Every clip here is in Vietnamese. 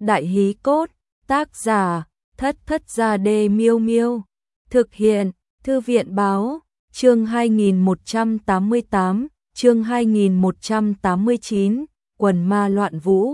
Đại hí cốt, tác giả, Thất Thất Gia Đê Miêu Miêu. Thực hiện, Thư viện báo, chương 2188, chương 2189, quần ma loạn vũ.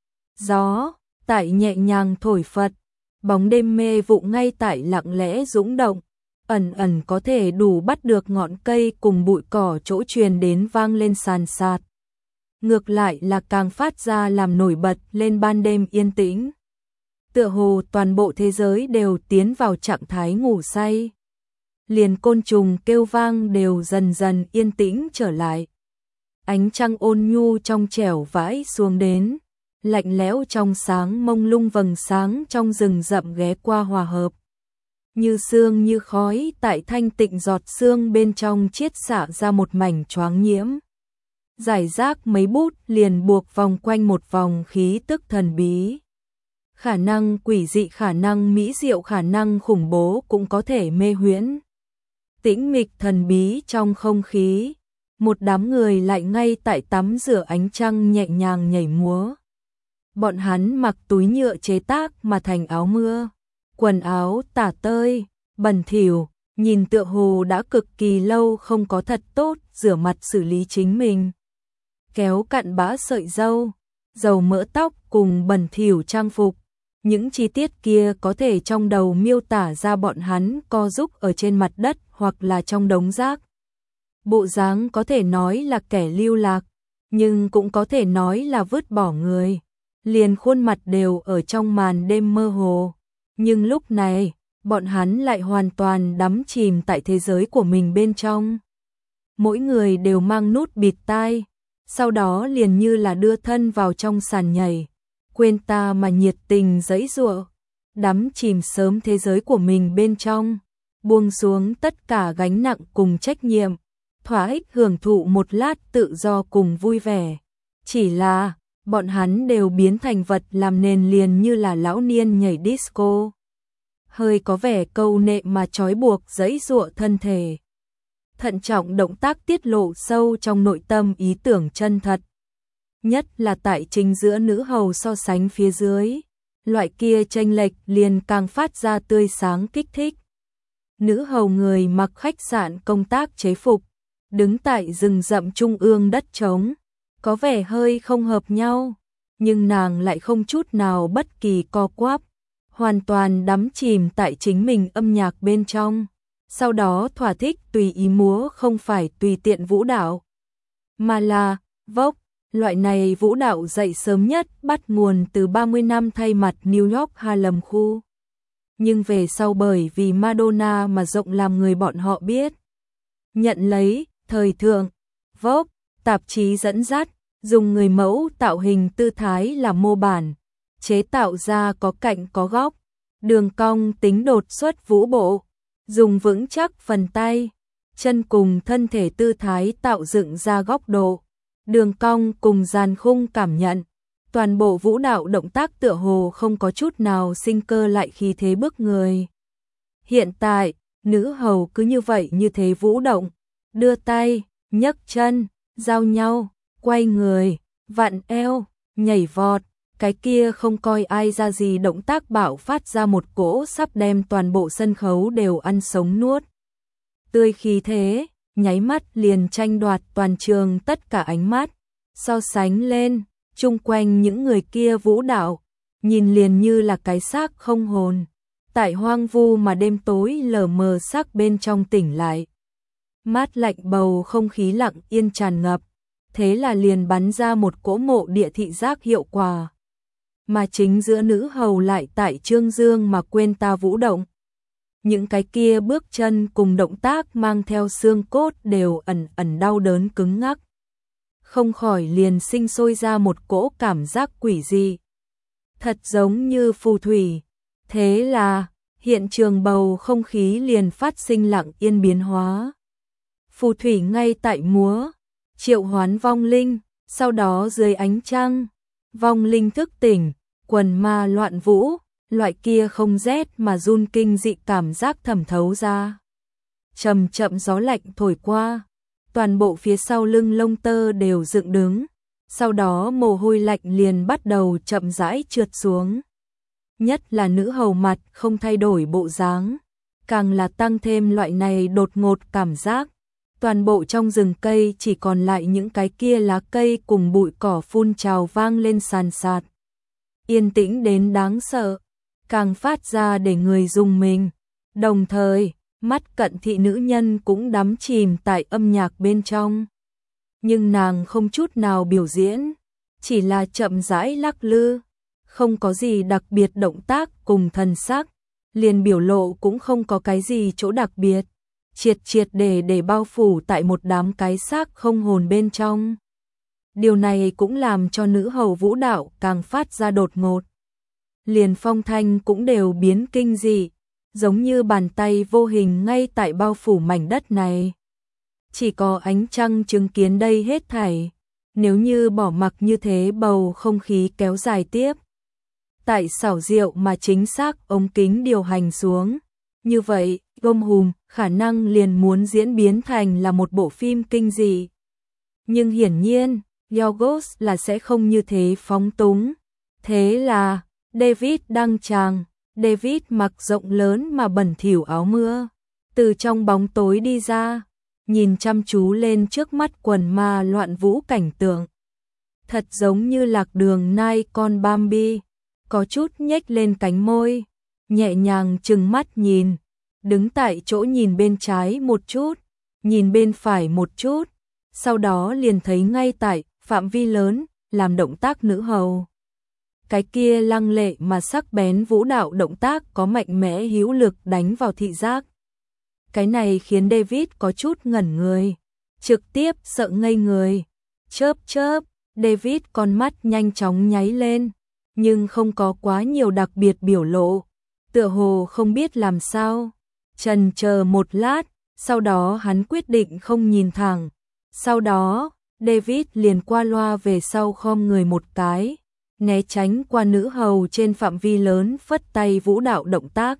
Gió, tại nhẹ nhàng thổi phật, bóng đêm mê vụ ngay tại lặng lẽ dũng động, ẩn ẩn có thể đủ bắt được ngọn cây cùng bụi cỏ chỗ truyền đến vang lên sàn sạt. Ngược lại là càng phát ra làm nổi bật lên ban đêm yên tĩnh. Tựa hồ toàn bộ thế giới đều tiến vào trạng thái ngủ say. Liền côn trùng kêu vang đều dần dần yên tĩnh trở lại. Ánh trăng ôn nhu trong trẻo vãi xuống đến, lạnh lẽo trong sáng mông lung vầng sáng trong rừng rậm ghé qua hòa hợp. Như sương như khói tại thanh tịnh giọt sương bên trong chiết xạ ra một mảnh choáng nhiễm. Giải rác mấy bút liền buộc vòng quanh một vòng khí tức thần bí. Khả năng quỷ dị, khả năng mỹ diệu, khả năng khủng bố cũng có thể mê huyễn. Tĩnh mịch thần bí trong không khí, một đám người lại ngay tại tắm rửa ánh trăng nhẹ nhàng nhảy múa. Bọn hắn mặc túi nhựa chế tác mà thành áo mưa, quần áo tả tơi, bẩn thỉu, nhìn tựa hồ đã cực kỳ lâu không có thật tốt rửa mặt xử lý chính mình. Kéo cặn bã sợi râu, dầu mỡ tóc cùng bẩn thỉu trang phục. Những chi tiết kia có thể trong đầu miêu tả ra bọn hắn co giúp ở trên mặt đất hoặc là trong đống rác. Bộ dáng có thể nói là kẻ lưu lạc, nhưng cũng có thể nói là vứt bỏ người. Liền khuôn mặt đều ở trong màn đêm mơ hồ. Nhưng lúc này, bọn hắn lại hoàn toàn đắm chìm tại thế giới của mình bên trong. Mỗi người đều mang nút bịt tai, sau đó liền như là đưa thân vào trong sàn nhảy. Quên ta mà nhiệt tình giãy giụa, đắm chìm sớm thế giới của mình bên trong, buông xuống tất cả gánh nặng cùng trách nhiệm, thỏa ích hưởng thụ một lát tự do cùng vui vẻ. Chỉ là, bọn hắn đều biến thành vật làm nền liền như là lão niên nhảy disco. Hơi có vẻ câu nệ mà trói buộc giãy giụa thân thể. Thận trọng động tác tiết lộ sâu trong nội tâm ý tưởng chân thật. Nhất là tại chính giữa nữ hầu so sánh phía dưới, loại kia chênh lệch liền càng phát ra tươi sáng kích thích. Nữ hầu người mặc khách sạn công tác chế phục, đứng tại rừng rậm trung ương đất trống, có vẻ hơi không hợp nhau, nhưng nàng lại không chút nào bất kỳ co quắp, hoàn toàn đắm chìm tại chính mình âm nhạc bên trong. Sau đó thỏa thích tùy ý múa, không phải tùy tiện vũ đạo, mà là Vogue. Loại này vũ đạo dậy sớm nhất bắt nguồn từ 30 năm thay mặt New York Harlem khu. Nhưng về sau bởi vì Madonna mà rộng làm người bọn họ biết. Nhận lấy, thời thượng, Vogue, tạp chí dẫn dắt, dùng người mẫu tạo hình tư thái là mô bản, chế tạo ra có cạnh có góc, đường cong tính đột xuất vũ bộ, dùng vững chắc phần tay, chân cùng thân thể tư thái tạo dựng ra góc độ. Đường cong cùng dàn khung cảm nhận, toàn bộ vũ đạo động tác tựa hồ không có chút nào sinh cơ lại khí thế bức người. Hiện tại, nữ hầu cứ như thế vũ động, đưa tay, nhấc chân, giao nhau, quay người, vặn eo, nhảy vọt, cái kia không coi ai ra gì động tác bạo phát ra một cỗ sắp đem toàn bộ sân khấu đều ăn sống nuốt. Tươi khí thế, nháy mắt liền tranh đoạt toàn trường tất cả ánh mắt, so sánh lên, chung quanh những người kia vũ đạo, nhìn liền như là cái xác không hồn, tại hoang vu mà đêm tối lờ mờ sắc bên trong tỉnh lại. Mát lạnh bầu không khí lặng yên tràn ngập, thế là liền bắn ra một cỗ mộ địa thị giác hiệu quả. Mà chính giữa nữ hầu lại tại trương dương mà quên ta vũ động. Những cái kia bước chân cùng động tác mang theo xương cốt đều ẩn ẩn đau đớn cứng ngắc. Không khỏi liền sinh sôi ra một cỗ cảm giác quỷ dị. Thật giống như phù thủy. Thế là, hiện trường bầu không khí liền phát sinh lặng yên biến hóa. Phù thủy ngay tại múa, triệu hoán vong linh, sau đó dưới ánh trăng, vong linh thức tỉnh, quần ma loạn vũ. Loại kia không rét mà run kinh dị cảm giác thẩm thấu ra. Chậm chậm gió lạnh thổi qua, toàn bộ phía sau lưng lông tơ đều dựng đứng, sau đó mồ hôi lạnh liền bắt đầu chậm rãi trượt xuống. Nhất là nữ hầu mặt không thay đổi bộ dáng, càng là tăng thêm loại này đột ngột cảm giác. Toàn bộ trong rừng cây chỉ còn lại những cái kia lá cây cùng bụi cỏ phun trào vang lên sàn sạt. Yên tĩnh đến đáng sợ, càng phát ra để người rùng mình. Đồng thời, mắt Cận Thị nữ nhân cũng đắm chìm tại âm nhạc bên trong. Nhưng nàng không chút nào biểu diễn, chỉ là chậm rãi lắc lư, không có gì đặc biệt động tác cùng thần sắc, liền biểu lộ cũng không có cái gì chỗ đặc biệt, triệt để bao phủ tại một đám cái xác không hồn bên trong. Điều này cũng làm cho nữ hầu vũ đạo càng phát ra đột ngột. Liền phong thanh cũng đều biến kinh dị, giống như bàn tay vô hình ngay tại bao phủ mảnh đất này. Chỉ có ánh trăng chứng kiến đây hết thảy, nếu như bỏ mặc như thế bầu không khí kéo dài tiếp. Tại xảo diệu mà chính xác ống kính điều hành xuống, như vậy, Gom Hùm khả năng liền muốn diễn biến thành là một bộ phim kinh dị. Nhưng hiển nhiên, Yorgos là sẽ không như thế phóng túng. Thế là, David đăng tràng, David mặc rộng lớn mà bẩn thỉu áo mưa, từ trong bóng tối đi ra, nhìn chăm chú lên trước mắt quần ma loạn vũ cảnh tượng. Thật giống như lạc đường nai con Bambi, có chút nhếch lên cánh môi, nhẹ nhàng trừng mắt nhìn, đứng tại chỗ nhìn bên trái một chút, nhìn bên phải một chút, sau đó liền thấy ngay tại phạm vi lớn, làm động tác nữ hầu. Cái kia lăng lệ mà sắc bén vũ đạo động tác có mạnh mẽ hữu lực đánh vào thị giác. Cái này khiến David có chút ngẩn người, trực tiếp sợ ngây người. Chớp, David con mắt nhanh chóng nháy lên, nhưng không có quá nhiều đặc biệt biểu lộ, tựa hồ không biết làm sao. Chần chờ một lát, sau đó hắn quyết định không nhìn thẳng. Sau đó, David liền qua loa về sau khom người một cái, né tránh qua nữ hầu trên phạm vi lớn phất tay vũ đạo động tác.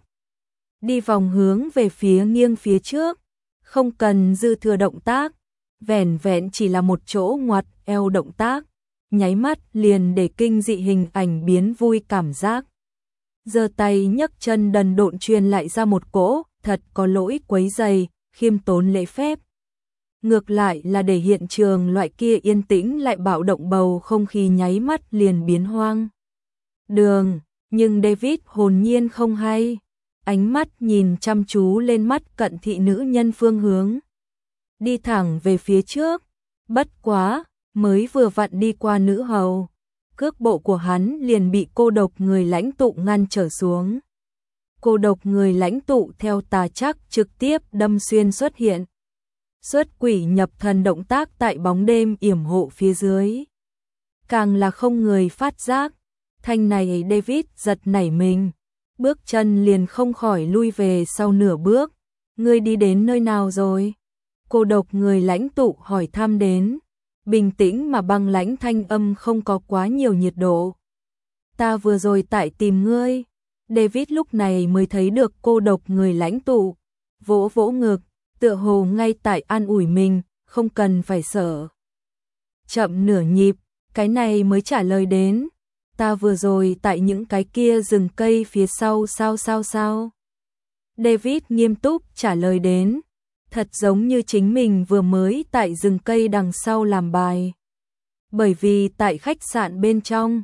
Đi vòng hướng về phía nghiêng phía trước, không cần dư thừa động tác, vẻn vẹn chỉ là một chỗ ngoặt eo động tác, nháy mắt liền để kinh dị hình ảnh biến vui cảm giác. Giơ tay nhấc chân đần độn truyền lại ra một cỗ, thật có lỗi quấy rầy, khiêm tốn lễ phép. Ngược lại là để hiện trường loại kia yên tĩnh lại bạo động bầu không khí nháy mắt liền biến hoang. Nhưng David hồn nhiên không hay, ánh mắt nhìn chăm chú lên mắt Cận Thị nữ nhân phương hướng. Đi thẳng về phía trước, bất quá, mới vừa vặn đi qua nữ hầu, cước bộ của hắn liền bị cô độc người lãnh tụ ngăn trở xuống. Cô độc người lãnh tụ theo tà chắc trực tiếp đâm xuyên xuất hiện. Xuất quỷ nhập thần động tác tại bóng đêm yểm hộ phía dưới. Càng là không người phát giác, thanh này David giật nảy mình, bước chân liền không khỏi lui về sau nửa bước. Ngươi đi đến nơi nào rồi? Cô độc người lãnh tụ hỏi thăm đến, bình tĩnh mà băng lãnh thanh âm không có quá nhiều nhiệt độ. Ta vừa rồi tại tìm ngươi. David lúc này mới thấy được cô độc người lãnh tụ, vỗ vỗ ngực, tựa hồ ngay tại an ủi mình, không cần phải sợ. Chậm nửa nhịp, cái này mới trả lời đến, ta vừa rồi tại những cái kia rừng cây phía sau sao. David nghiêm túc trả lời đến, thật giống như chính mình vừa mới tại rừng cây đằng sau làm bài. Bởi vì tại khách sạn bên trong,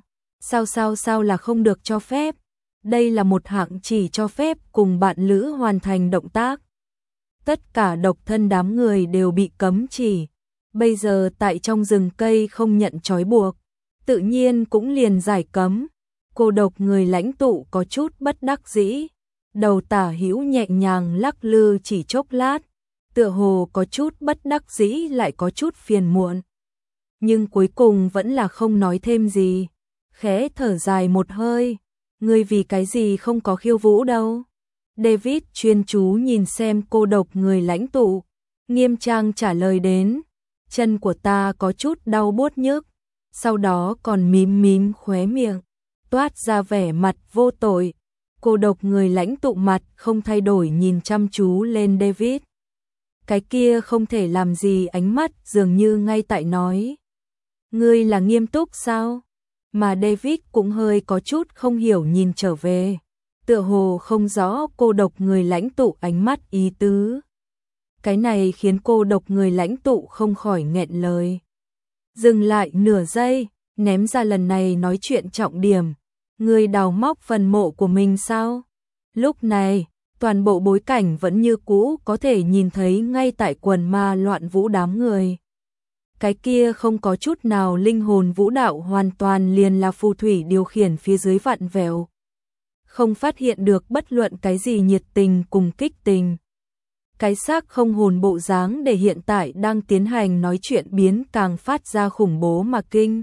sao là không được cho phép. Đây là một hạng chỉ cho phép cùng bạn lữ hoàn thành động tác. Tất cả độc thân đám người đều bị cấm chỉ. Bây giờ tại trong rừng cây không nhận trói buộc, tự nhiên cũng liền giải cấm. Cô độc người lãnh tụ có chút bất đắc dĩ, đầu tả hữu nhẹ nhàng lắc lư chỉ chốc lát, tựa hồ có chút bất đắc dĩ lại có chút phiền muộn. Nhưng cuối cùng vẫn là không nói thêm gì, khẽ thở dài một hơi. Ngươi vì cái gì không có khiêu vũ đâu? David chuyên chú nhìn xem cô độc người lãnh tụ, nghiêm trang trả lời đến, chân của ta có chút đau buốt nhức, sau đó còn mím khóe miệng, toát ra vẻ mặt vô tội. Cô độc người lãnh tụ mặt không thay đổi nhìn chăm chú lên David. Cái kia không thể làm gì ánh mắt dường như ngay tại nói, Ngươi là nghiêm túc sao? Mà David cũng hơi có chút không hiểu nhìn trở về. Tựa hồ không rõ cô độc người lãnh tụ ánh mắt ý tứ. Cái này khiến cô độc người lãnh tụ không khỏi nghẹn lời. Dừng lại nửa giây, ném ra lần này nói chuyện trọng điểm. Ngươi đào móc phần mộ của mình sao? Lúc này, toàn bộ bối cảnh vẫn như cũ có thể nhìn thấy ngay tại quần ma loạn vũ đám người. Cái kia không có chút nào linh hồn vũ đạo, hoàn toàn liền là phù thủy điều khiển phía dưới vặn vẹo. Không phát hiện được bất luận cái gì nhiệt tình cùng kích tình. Cái xác không hồn bộ dáng để hiện tại đang tiến hành nói chuyện biến càng phát ra khủng bố mà kinh.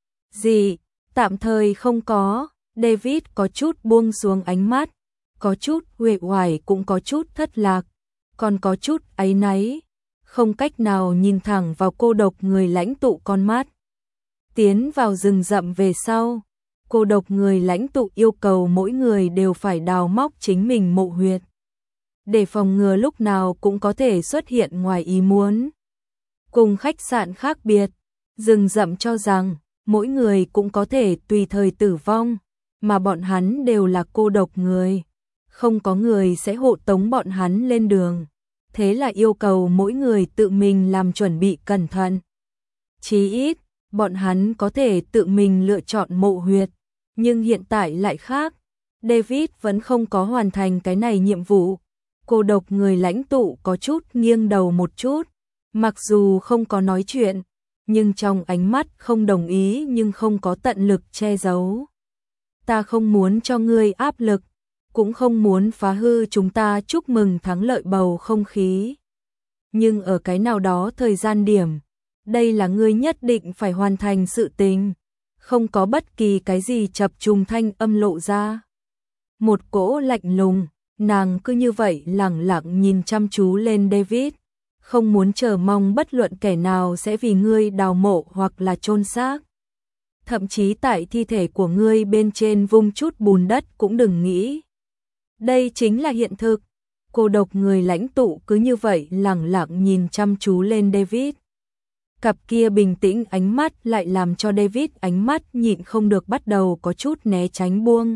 Gì? Tạm thời không có. David có chút buông xuống ánh mắt, có chút uể oải, cũng có chút thất lạc, còn có chút áy náy, không cách nào nhìn thẳng vào cô độc người lãnh tụ con mắt. Tiến vào rừng rậm về sau, cô độc người lãnh tụ yêu cầu mỗi người đều phải đào móc chính mình mộ huyệt, để phòng ngừa lúc nào cũng có thể xuất hiện ngoài ý muốn. Cùng khách sạn khác biệt, rừng rậm cho rằng mỗi người cũng có thể tùy thời tử vong, mà bọn hắn đều là cô độc người, không có người sẽ hộ tống bọn hắn lên đường. Thế là yêu cầu mỗi người tự mình làm chuẩn bị cẩn thận. Chí ít, bọn hắn có thể tự mình lựa chọn mộ huyệt, nhưng hiện tại lại khác. David vẫn không có hoàn thành cái này nhiệm vụ. Cô độc người lãnh tụ có chút nghiêng đầu một chút, mặc dù không có nói chuyện, nhưng trong ánh mắt không đồng ý nhưng không có tận lực che giấu. Ta không muốn cho ngươi áp lực, cũng không muốn phá hư chúng ta chúc mừng thắng lợi bầu không khí. Nhưng ở cái nào đó thời gian điểm, đây là ngươi nhất định phải hoàn thành sự tình. Không có bất kỳ cái gì chập trùng thanh âm lộ ra. Một cỗ lạnh lùng, nàng cứ như vậy lẳng lặng nhìn chăm chú lên David, không muốn chờ mong bất luận kẻ nào sẽ vì ngươi đào mộ hoặc là chôn xác. Thậm chí tại thi thể của ngươi bên trên vung chút bùn đất cũng đừng nghĩ. Đây chính là hiện thực. Cô độc người lãnh tụ cứ như vậy lẳng lặng nhìn chăm chú lên David. Cặp kia bình tĩnh ánh mắt lại làm cho David ánh mắt nhịn không được bắt đầu có chút né tránh buông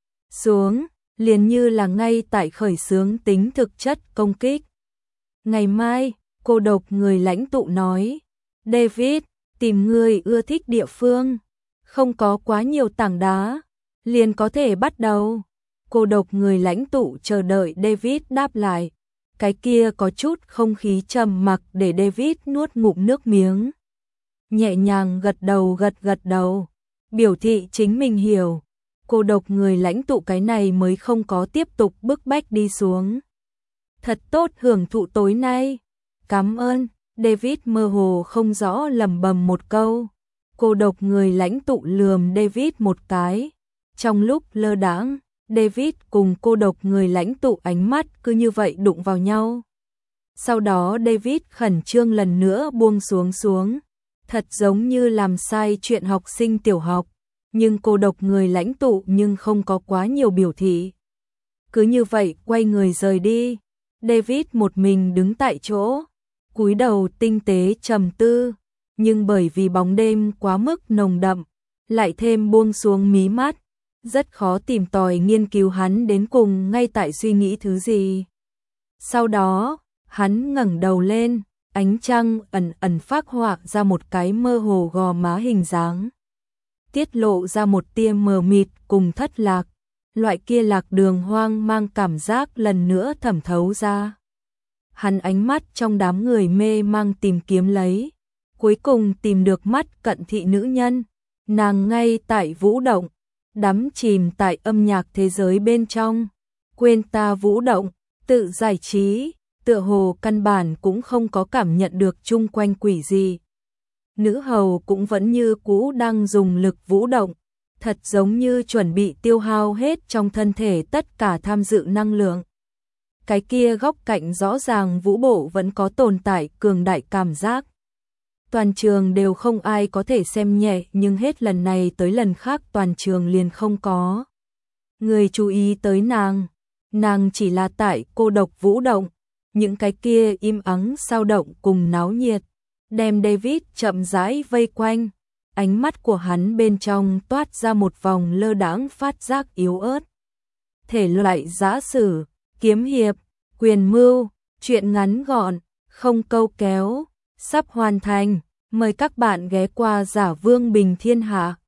xuống, liền như là ngay tại khởi xướng tính thực chất công kích. Ngày mai, cô độc người lãnh tụ nói, David, tìm người ưa thích địa phương, không có quá nhiều tảng đá, liền có thể bắt đầu. Cô độc người lãnh tụ chờ đợi David đáp lại. Cái kia có chút không khí trầm mặc để David nuốt ngụm nước miếng. Nhẹ nhàng gật đầu, biểu thị chính mình hiểu. Cô độc người lãnh tụ cái này mới không có tiếp tục bức bách đi xuống. Thật tốt hưởng thụ tối nay. Cảm ơn. David mơ hồ không rõ lẩm bẩm một câu. Cô độc người lãnh tụ lườm David một cái. Trong lúc lơ đãng, David cùng cô độc người lãnh tụ ánh mắt cứ như vậy đụng vào nhau. Sau đó David khẩn trương lần nữa buông xuống, thật giống như làm sai chuyện học sinh tiểu học, nhưng cô độc người lãnh tụ nhưng không có quá nhiều biểu thị. Cứ như vậy quay người rời đi, David một mình đứng tại chỗ, cúi đầu tinh tế trầm tư, nhưng bởi vì bóng đêm quá mức nồng đậm, lại thêm buông xuống mí mắt. Rất khó tìm tòi nghiên cứu hắn đến cùng ngay tại suy nghĩ thứ gì. Sau đó, hắn ngẩng đầu lên, ánh trăng ẩn ẩn phác họa ra một cái mơ hồ gò má hình dáng. Tiết lộ ra một tia mờ mịt cùng thất lạc, loại kia lạc đường hoang mang cảm giác lần nữa thẩm thấu ra. Hắn ánh mắt trong đám người mê mang tìm kiếm lấy, cuối cùng tìm được mắt cận thị nữ nhân, nàng ngay tại vũ động. Đắm chìm tại âm nhạc thế giới bên trong, quên ta vũ động, tự giải trí, tựa hồ căn bản cũng không có cảm nhận được chung quanh quỷ gì. Nữ hầu cũng vẫn như cũ đang dùng lực vũ động, thật giống như chuẩn bị tiêu hao hết trong thân thể tất cả tham dự năng lượng. Cái kia góc cạnh rõ ràng vũ bộ vẫn có tồn tại cường đại cảm giác. Toàn trường đều không ai có thể xem nhẹ, nhưng hết lần này tới lần khác toàn trường liền không có người chú ý tới nàng chỉ là tại cô độc vũ động, những cái kia im ắng sao động cùng náo nhiệt, đem David chậm rãi vây quanh, ánh mắt của hắn bên trong toát ra một vòng lơ đãng phát giác yếu ớt. Thể loại giã sử, kiếm hiệp, quyền mưu, truyện ngắn gọn, không câu kéo, sắp hoàn thành. Mời các bạn ghé qua Giả Vương Bình Thiên Hạ.